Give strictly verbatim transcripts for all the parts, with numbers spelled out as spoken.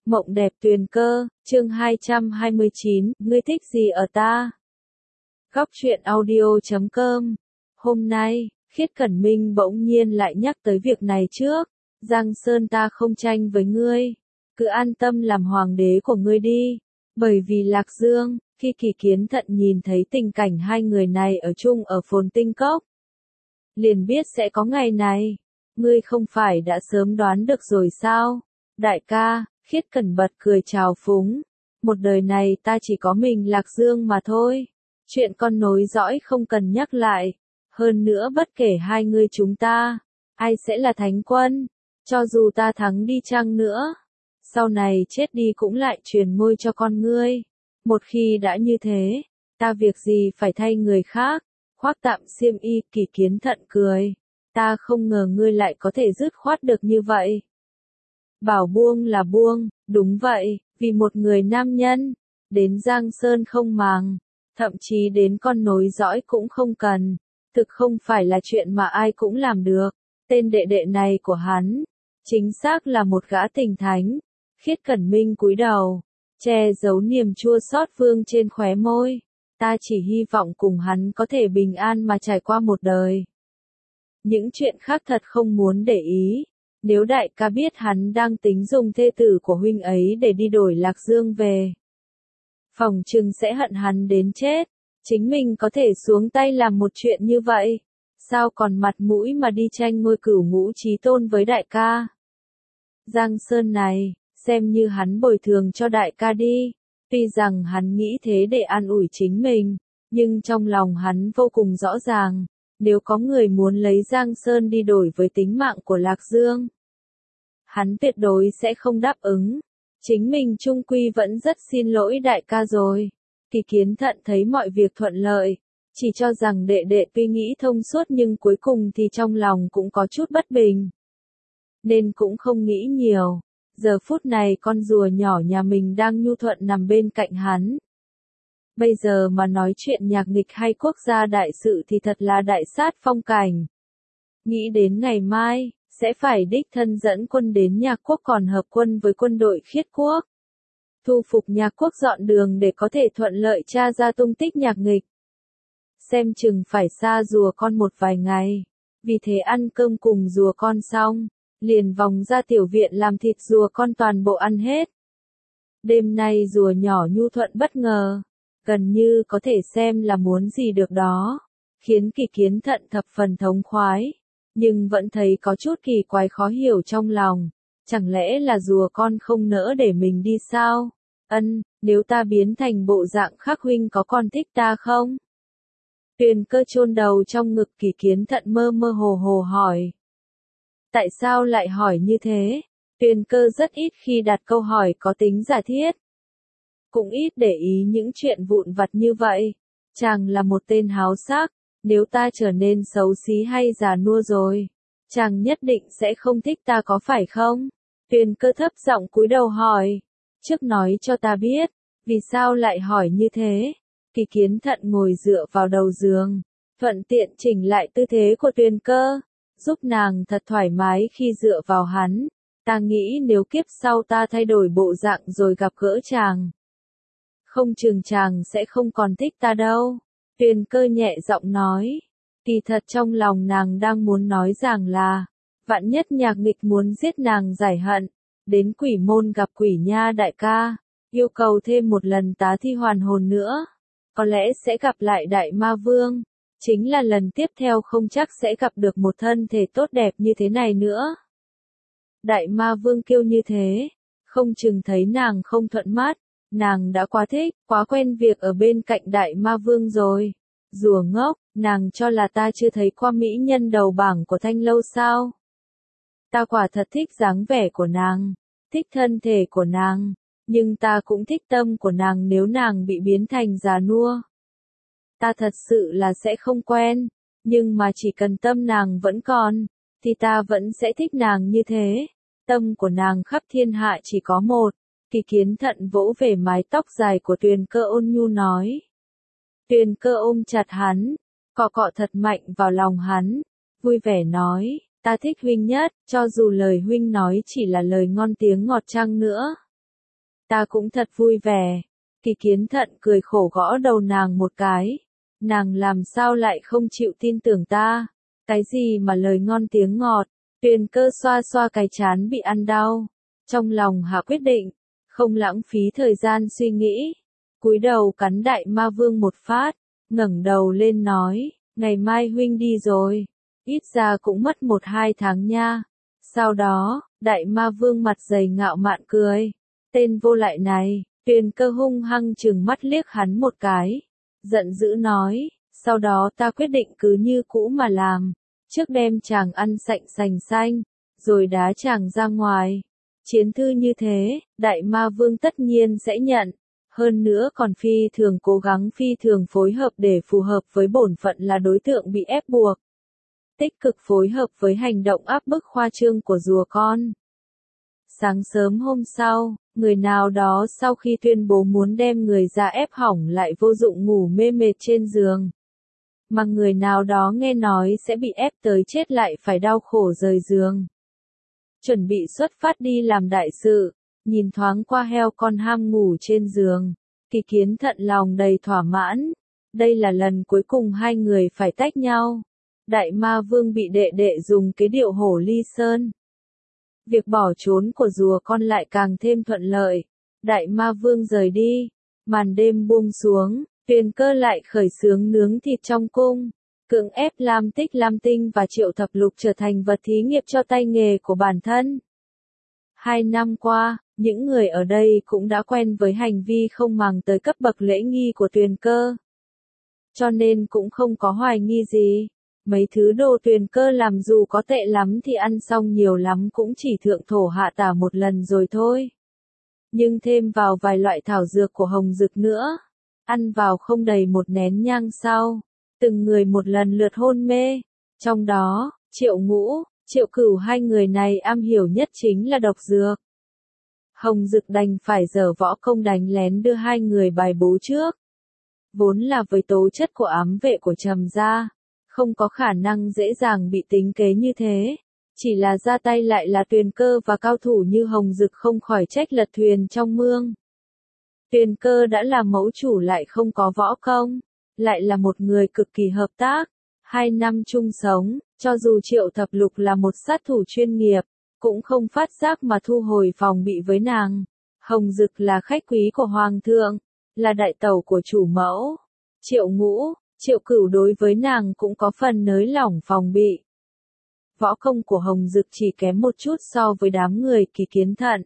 Mộng đẹp tuyền cơ, chương hai trăm hai mươi chín, ngươi thích gì ở ta? Góc truyện audio chấm com. Hôm nay, Khiết Cẩn Minh bỗng nhiên lại nhắc tới việc này trước. Giang Sơn ta không tranh với ngươi. Cứ an tâm làm hoàng đế của ngươi đi. Bởi vì Lạc Dương, khi Kỳ Kiến Thận nhìn thấy tình cảnh hai người này ở chung ở Phồn Tinh Cốc, liền biết sẽ có ngày này. Ngươi không phải đã sớm đoán được rồi sao? Đại ca, Khiết Cẩn bật cười trào phúng. Một đời này ta chỉ có mình Lạc Dương mà thôi. Chuyện con nối dõi không cần nhắc lại. Hơn nữa bất kể hai người chúng ta, ai sẽ là thánh quân, cho dù ta thắng đi chăng nữa, sau này chết đi cũng lại truyền ngôi cho con ngươi. Một khi đã như thế, ta việc gì phải thay người khác, khoác tạm xiêm y. Kỳ Kiến Thận cười. Ta không ngờ ngươi lại có thể dứt khoát được như vậy. Bảo buông là buông, đúng vậy, vì một người nam nhân, đến Giang Sơn không màng, thậm chí đến con nối dõi cũng không cần, thực không phải là chuyện mà ai cũng làm được. Tên đệ đệ này của hắn, chính xác là một gã tình thánh. Khiết Cẩn Minh cúi đầu, che giấu niềm chua xót vương trên khóe môi. Ta chỉ hy vọng cùng hắn có thể bình an mà trải qua một đời. Những chuyện khác thật không muốn để ý. Nếu đại ca biết hắn đang tính dùng thê tử của huynh ấy để đi đổi Lạc Dương về, phỏng chừng sẽ hận hắn đến chết. Chính mình có thể xuống tay làm một chuyện như vậy, sao còn mặt mũi mà đi tranh ngôi cửu ngũ chí tôn với đại ca? Giang Sơn này, xem như hắn bồi thường cho đại ca đi. Tuy rằng hắn nghĩ thế để an ủi chính mình, nhưng trong lòng hắn vô cùng rõ ràng, nếu có người muốn lấy Giang Sơn đi đổi với tính mạng của Lạc Dương, hắn tuyệt đối sẽ không đáp ứng. Chính mình chung quy vẫn rất xin lỗi đại ca rồi. Kỳ Kiến Thận thấy mọi việc thuận lợi, chỉ cho rằng đệ đệ tuy nghĩ thông suốt nhưng cuối cùng thì trong lòng cũng có chút bất bình, nên cũng không nghĩ nhiều. Giờ phút này con rùa nhỏ nhà mình đang nhu thuận nằm bên cạnh hắn. Bây giờ mà nói chuyện nhạc nghịch hay quốc gia đại sự thì thật là đại sát phong cảnh. Nghĩ đến ngày mai, sẽ phải đích thân dẫn quân đến Nhạc Quốc còn hợp quân với quân đội Khiết Quốc. Thu phục Nhạc Quốc dọn đường để có thể thuận lợi tra ra tung tích nhạc nghịch. Xem chừng phải xa rùa con một vài ngày. Vì thế ăn cơm cùng rùa con xong, liền vòng ra tiểu viện làm thịt rùa con toàn bộ ăn hết. Đêm nay rùa nhỏ nhu thuận bất ngờ, gần như có thể xem là muốn gì được đó, khiến Kỳ Kiến Thận thập phần thống khoái, nhưng vẫn thấy có chút kỳ quái khó hiểu trong lòng. Chẳng lẽ là rùa con không nỡ để mình đi sao? Ân, nếu ta biến thành bộ dạng khác huynh có còn thích ta không? Tuyền Cơ chôn đầu trong ngực Kỳ Kiến Thận mơ mơ hồ hồ hỏi. Tại sao lại hỏi như thế? Tuyền Cơ rất ít khi đặt câu hỏi có tính giả thiết, cũng ít để ý những chuyện vụn vặt như vậy. Chàng là một tên háo sắc, nếu ta trở nên xấu xí hay già nua rồi, chàng nhất định sẽ không thích ta có phải không? Tuyền Cơ thấp giọng cúi đầu hỏi. Trước nói cho ta biết, vì sao lại hỏi như thế? Kỳ Kiến Thận ngồi dựa vào đầu giường, thuận tiện chỉnh lại tư thế của Tuyền Cơ, giúp nàng thật thoải mái khi dựa vào hắn. Ta nghĩ nếu kiếp sau ta thay đổi bộ dạng rồi gặp gỡ chàng, không chừng chàng sẽ không còn thích ta đâu. Tuyền Cơ nhẹ giọng nói. Kỳ thật trong lòng nàng đang muốn nói rằng là, vạn nhất nhạc nghịch muốn giết nàng giải hận, đến Quỷ Môn gặp Quỷ Nha đại ca, yêu cầu thêm một lần tá thi hoàn hồn nữa, có lẽ sẽ gặp lại Đại Ma Vương. Chính là lần tiếp theo không chắc sẽ gặp được một thân thể tốt đẹp như thế này nữa. Đại Ma Vương kêu như thế, không chừng thấy nàng không thuận mắt. Nàng đã quá thích, quá quen việc ở bên cạnh Đại Ma Vương rồi. Rùa ngốc, nàng cho là ta chưa thấy qua mỹ nhân đầu bảng của Thanh Lâu sao? Ta quả thật thích dáng vẻ của nàng, thích thân thể của nàng, nhưng ta cũng thích tâm của nàng. Nếu nàng bị biến thành già nua, ta thật sự là sẽ không quen, nhưng mà chỉ cần tâm nàng vẫn còn, thì ta vẫn sẽ thích nàng như thế. Tâm của nàng khắp thiên hạ chỉ có một. Kỳ Kiến Thận vỗ về mái tóc dài của Tuyền Cơ ôn nhu nói. Tuyền Cơ ôm chặt hắn, cọ cọ thật mạnh vào lòng hắn, vui vẻ nói, ta thích huynh nhất, cho dù lời huynh nói chỉ là lời ngon tiếng ngọt chăng nữa. Ta cũng thật vui vẻ. Kỳ Kiến Thận cười khổ gõ đầu nàng một cái. Nàng làm sao lại không chịu tin tưởng ta? Cái gì mà lời ngon tiếng ngọt? Tuyền Cơ xoa xoa cái trán bị ăn đau. Trong lòng hạ quyết định, không lãng phí thời gian suy nghĩ. Cúi đầu cắn Đại Ma Vương một phát, ngẩng đầu lên nói, ngày mai huynh đi rồi. Ít ra cũng mất một hai tháng nha. Sau đó, Đại Ma Vương mặt dày ngạo mạn cười. Tên vô lại này, Tuyền Cơ hung hăng trừng mắt liếc hắn một cái. Giận dữ nói, sau đó ta quyết định cứ như cũ mà làm. Trước đem chàng ăn sạch sành xanh, rồi đá chàng ra ngoài. Chiến thư như thế, Đại Ma Vương tất nhiên sẽ nhận. Hơn nữa còn phi thường cố gắng phi thường phối hợp để phù hợp với bổn phận là đối tượng bị ép buộc. Tích cực phối hợp với hành động áp bức khoa trương của rùa con. Sáng sớm hôm sau, người nào đó sau khi tuyên bố muốn đem người ra ép hỏng lại vô dụng ngủ mê mệt trên giường. Mà người nào đó nghe nói sẽ bị ép tới chết lại phải đau khổ rời giường. Chuẩn bị xuất phát đi làm đại sự, nhìn thoáng qua heo con ham ngủ trên giường. Kỳ Kiến Thận lòng đầy thỏa mãn. Đây là lần cuối cùng hai người phải tách nhau. Đại Ma Vương bị đệ đệ dùng cái điệu hổ ly sơn. Việc bỏ trốn của rùa con lại càng thêm thuận lợi. Đại Ma Vương rời đi. Màn đêm buông xuống, Tuyền Cơ lại khởi xướng nướng thịt trong cung. Cưỡng ép Lam Tích Lam Tinh và Triệu Thập Lục trở thành vật thí nghiệm cho tay nghề của bản thân. Hai năm qua, những người ở đây cũng đã quen với hành vi không màng tới cấp bậc lễ nghi của Tuyền Cơ. Cho nên cũng không có hoài nghi gì. Mấy thứ đồ Tuyền Cơ làm dù có tệ lắm thì ăn xong nhiều lắm cũng chỉ thượng thổ hạ tả một lần rồi thôi. Nhưng thêm vào vài loại thảo dược của Hồng Dực nữa. Ăn vào không đầy một nén nhang sau. Từng người một lần lượt hôn mê. Trong đó, Triệu Ngũ, Triệu Cửu hai người này am hiểu nhất chính là độc dược. Hồng Dực đành phải giở võ công đánh lén đưa hai người bài bố trước. Vốn là với tố chất của ám vệ của Trầm gia, không có khả năng dễ dàng bị tính kế như thế. Chỉ là ra tay lại là Tuyền Cơ và cao thủ như Hồng Dực không khỏi trách lật thuyền trong mương. Tuyền Cơ đã là mẫu chủ lại không có võ công, lại là một người cực kỳ hợp tác. Hai năm chung sống, cho dù Triệu Thập Lục là một sát thủ chuyên nghiệp, cũng không phát giác mà thu hồi phòng bị với nàng. Hồng Dực là khách quý của Hoàng thượng, là đại tẩu của chủ mẫu. Triệu Ngũ, Triệu Cửu đối với nàng cũng có phần nới lỏng phòng bị. Võ công của Hồng Dực chỉ kém một chút so với đám người Kỳ Kiến Thận.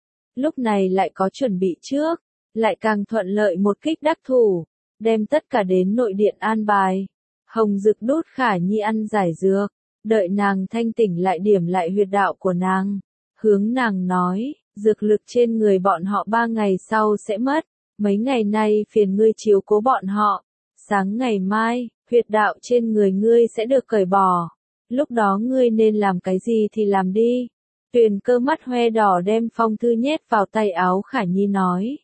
Lúc này lại có chuẩn bị trước, lại càng thuận lợi một kích đắc thủ, đem tất cả đến nội điện an bài. Hồng Dực đút Khả Nhi ăn giải dược, đợi nàng thanh tỉnh lại điểm lại huyệt đạo của nàng. Hướng nàng nói, dược lực trên người bọn họ ba ngày sau sẽ mất, mấy ngày nay phiền ngươi chiếu cố bọn họ. Sáng ngày mai, huyệt đạo trên người ngươi sẽ được cởi bỏ. Lúc đó ngươi nên làm cái gì thì làm đi. Tuyền Cơ mắt hoe đỏ đem phong thư nhét vào tay áo Khả Nhi nói.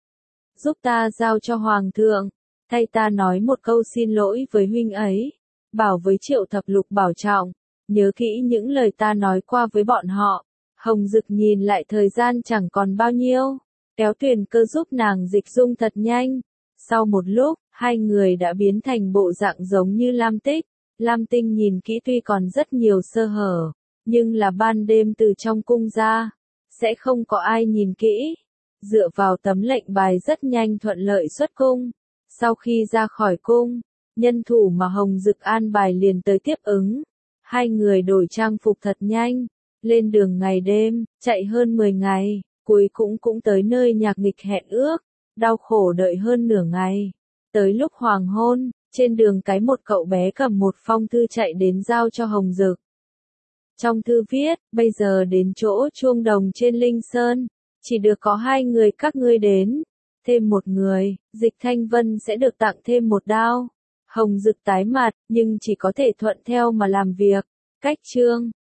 Giúp ta giao cho Hoàng thượng, thay ta nói một câu xin lỗi với huynh ấy. Bảo với Triệu Thập Lục bảo trọng, nhớ kỹ những lời ta nói qua với bọn họ. Hồng Dực nhìn lại thời gian chẳng còn bao nhiêu, kéo Tuyền Cơ giúp nàng dịch dung thật nhanh. Sau một lúc, hai người đã biến thành bộ dạng giống như Lam Tích. Lam Tinh nhìn kỹ tuy còn rất nhiều sơ hở, nhưng là ban đêm từ trong cung ra, sẽ không có ai nhìn kỹ. Dựa vào tấm lệnh bài rất nhanh thuận lợi xuất cung. Sau khi ra khỏi cung, nhân thủ mà Hồng Dực an bài liền tới tiếp ứng. Hai người đổi trang phục thật nhanh, lên đường ngày đêm, chạy hơn mười ngày, cuối cũng cũng tới nơi nhạc nghịch hẹn ước, đau khổ đợi hơn nửa ngày. Tới lúc hoàng hôn, trên đường cái một cậu bé cầm một phong thư chạy đến giao cho Hồng Dực. Trong thư viết, bây giờ đến chỗ chuông đồng trên Linh Sơn, chỉ được có hai người các ngươi đến, thêm một người, Dịch Thanh Vân sẽ được tặng thêm một đao. Hồng Dực tái mặt, nhưng chỉ có thể thuận theo mà làm việc. Cách chương